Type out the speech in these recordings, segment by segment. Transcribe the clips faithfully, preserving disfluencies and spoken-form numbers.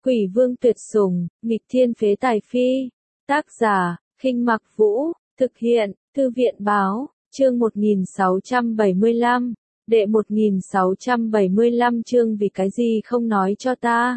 Quỷ vương tuyệt sủng, nghịch thiên phế tài phi. Tác giả, Khinh Mặc Vũ, thực hiện, Thư viện báo, chương một nghìn sáu trăm bảy mươi lăm, đệ một nghìn sáu trăm bảy mươi lăm chương vì cái gì không nói cho ta.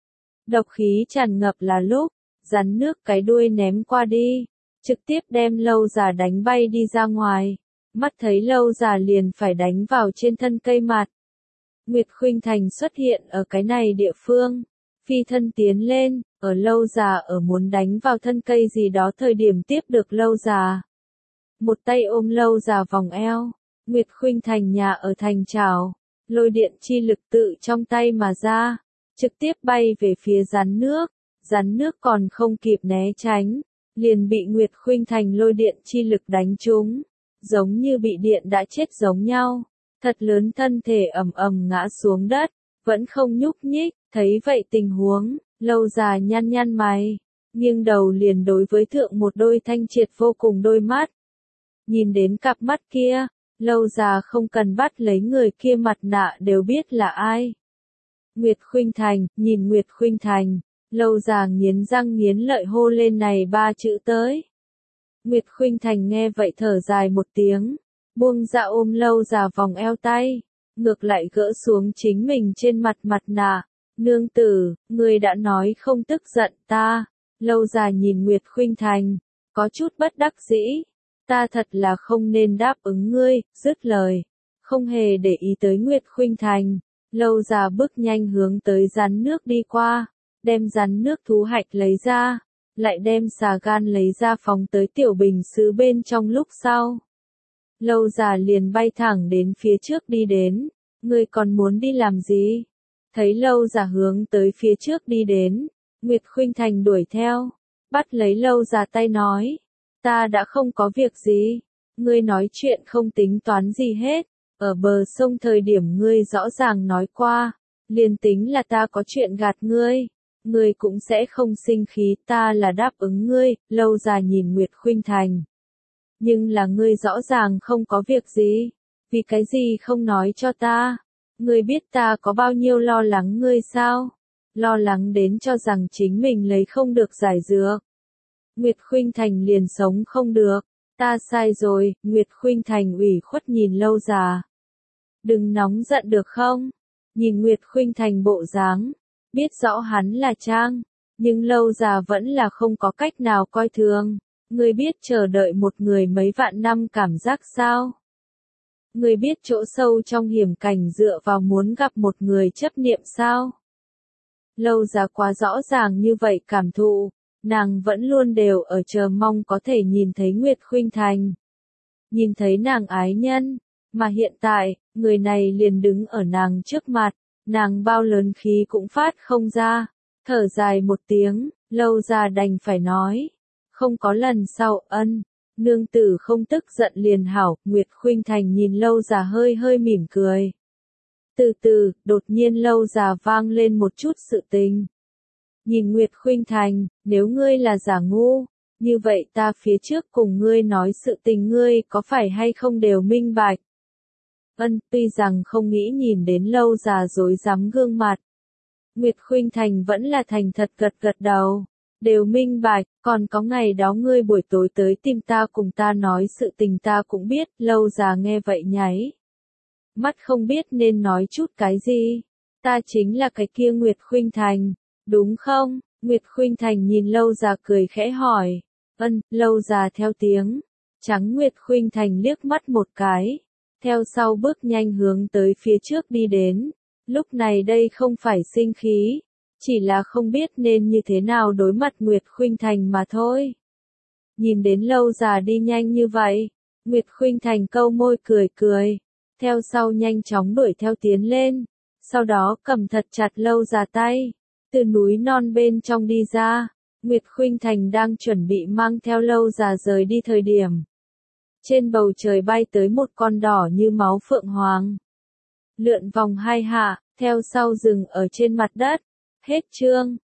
Độc khí tràn ngập là lúc, rắn nước cái đuôi ném qua đi, trực tiếp đem Lâu Già đánh bay đi ra ngoài, mắt thấy Lâu Già liền phải đánh vào trên thân cây mặt. Nguyệt Khuynh Thành xuất hiện ở cái này địa phương, phi thân tiến lên, ở Lâu Già ở muốn đánh vào thân cây gì đó thời điểm tiếp được Lâu Già. Một tay ôm Lâu Già vòng eo, Nguyệt Khuynh Thành nhà ở thành trảo, lôi điện chi lực tự trong tay mà ra, trực tiếp bay về phía rắn nước, rắn nước còn không kịp né tránh, liền bị Nguyệt Khuynh Thành lôi điện chi lực đánh trúng, giống như bị điện đã chết giống nhau, thật lớn thân thể ầm ầm ngã xuống đất, vẫn không nhúc nhích. Thấy vậy tình huống, Lâu Già nhăn nhăn mày, nghiêng đầu liền đối với thượng một đôi thanh triệt vô cùng đôi mắt. Nhìn đến cặp mắt kia, Lâu Già không cần bắt lấy người kia mặt nạ đều biết là ai. Nguyệt Khuynh Thành, nhìn Nguyệt Khuynh Thành, Lâu Già nghiến răng nghiến lợi hô lên này ba chữ tới. Nguyệt Khuynh Thành nghe vậy thở dài một tiếng, buông ra ôm Lâu Già vòng eo tay, ngược lại gỡ xuống chính mình trên mặt mặt nạ. Nương tử, ngươi đã nói không tức giận ta. Lâu Già nhìn Nguyệt Khuynh Thành, có chút bất đắc dĩ. Ta thật là không nên đáp ứng ngươi, dứt lời. Không hề để ý tới Nguyệt Khuynh Thành. Lâu Già bước nhanh hướng tới rắn nước đi qua, đem rắn nước thú hạch lấy ra, lại đem xà gan lấy ra phóng tới tiểu bình sứ bên trong lúc sau. Lâu Già liền bay thẳng đến phía trước đi đến. Ngươi còn muốn đi làm gì? Thấy Lâu Già hướng tới phía trước đi đến, Nguyệt Khuynh Thành đuổi theo, bắt lấy Lâu Già tay nói, ta đã không có việc gì, ngươi nói chuyện không tính toán gì hết, ở bờ sông thời điểm ngươi rõ ràng nói qua, liền tính là ta có chuyện gạt ngươi, ngươi cũng sẽ không sinh khí, ta là đáp ứng ngươi. Lâu Già nhìn Nguyệt Khuynh Thành, nhưng là ngươi rõ ràng không có việc gì, vì cái gì không nói cho ta? Ngươi biết ta có bao nhiêu lo lắng ngươi sao? Lo lắng đến cho rằng chính mình lấy không được giải dược. Nguyệt Khuynh Thành liền sống không được. Ta sai rồi. Nguyệt Khuynh Thành ủy khuất nhìn Lâu Già. Đừng nóng giận được không? Nhìn Nguyệt Khuynh Thành bộ dáng, biết rõ hắn là trang, nhưng Lâu Già vẫn là không có cách nào coi thường. Ngươi biết chờ đợi một người mấy vạn năm cảm giác sao? Ngươi biết chỗ sâu trong hiểm cảnh dựa vào muốn gặp một người chấp niệm sao? Lâu Già quá rõ ràng như vậy cảm thụ, nàng vẫn luôn đều ở chờ mong có thể nhìn thấy Nguyệt Khuynh Thành. Nhìn thấy nàng ái nhân, mà hiện tại, người này liền đứng ở nàng trước mặt, nàng bao lớn khí cũng phát không ra, thở dài một tiếng, Lâu Già đành phải nói, không có lần sau. Ân. Nương tử không tức giận liền hảo. Nguyệt Khuynh Thành nhìn Lâu Già hơi hơi mỉm cười. Từ từ, đột nhiên Lâu Già vang lên một chút sự tình. Nhìn Nguyệt Khuynh Thành, nếu ngươi là giả ngu, như vậy ta phía trước cùng ngươi nói sự tình ngươi có phải hay không đều minh bạch. Ân, tuy rằng không nghĩ nhìn đến Lâu Già dối rắm gương mặt. Nguyệt Khuynh Thành vẫn là thành thật gật gật đầu. Đều minh bạch, còn có ngày đó ngươi buổi tối tới tìm ta cùng ta nói sự tình ta cũng biết. Lâu Già nghe vậy nháy mắt không biết nên nói chút cái gì. Ta chính là cái kia Nguyệt Khuynh Thành, đúng không? Nguyệt Khuynh Thành nhìn Lâu Già cười khẽ hỏi. Ân. Lâu Già theo tiếng, trắng Nguyệt Khuynh Thành liếc mắt một cái, theo sau bước nhanh hướng tới phía trước đi đến. Lúc này đây không phải sinh khí, chỉ là không biết nên như thế nào đối mặt Nguyệt Khuynh Thành mà thôi. Nhìn đến Lâu Già đi nhanh như vậy, Nguyệt Khuynh Thành câu môi cười cười, theo sau nhanh chóng đuổi theo tiến lên, sau đó cầm thật chặt Lâu Già tay, từ núi non bên trong đi ra. Nguyệt Khuynh Thành đang chuẩn bị mang theo Lâu Già rời đi thời điểm. Trên bầu trời bay tới một con đỏ như máu phượng hoàng. Lượn vòng hai hạ, theo sau dừng ở trên mặt đất. Hết chương.